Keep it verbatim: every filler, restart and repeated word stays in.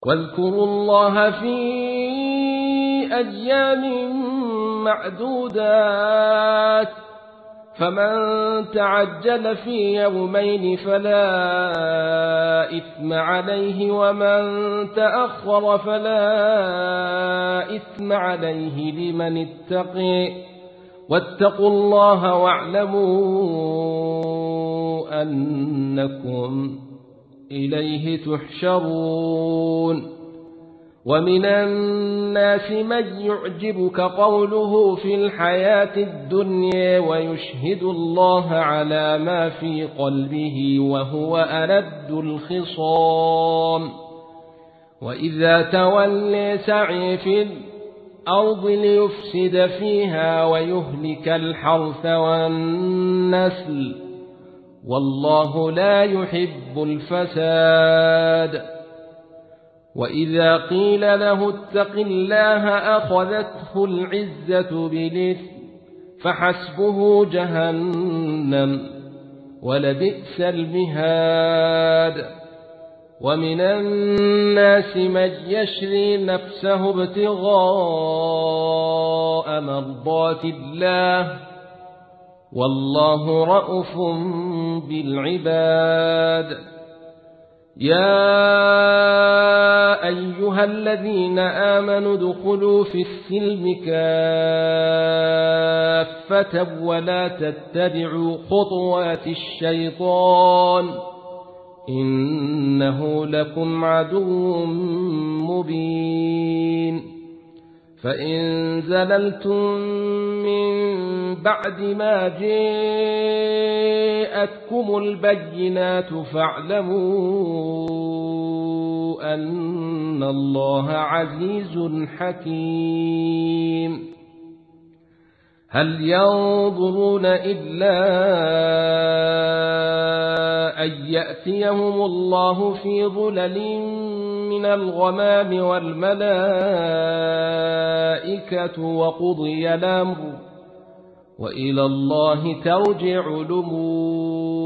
واذكروا الله في أيام معدودات فمن تعجل في يومين فلا إثم عليه ومن تأخر فلا إثم عليه لمن اتقي واتقوا الله واعلموا أنكم إليه تحشرون. ومن الناس من يعجبك قوله في الحياة الدنيا ويشهد الله على ما في قلبه وهو ألد الخصام وإذا تولى سعي في الأرض ليفسد فيها ويهلك الحرث والنسل والله لا يحب الفساد. وإذا قيل له اتق الله أخذته العزة بالإثم فحسبه جهنم ولبئس المهاد. ومن الناس من يشري نفسه ابتغاء مرضات الله والله رءوف بالعباد. يا أيها الذين آمنوا ادخلوا في السلم كافة ولا تتبعوا خطوات الشيطان إنه لكم عدو مبين. فإن زللتم من بعد ما جاءتكم البينات فاعلموا أن الله عزيز حكيم. هل ينظرون إلا أن يأتيهم الله في ظلل من الغمام والملائكة وقضي الأمر وإلى الله ترجع الأمور.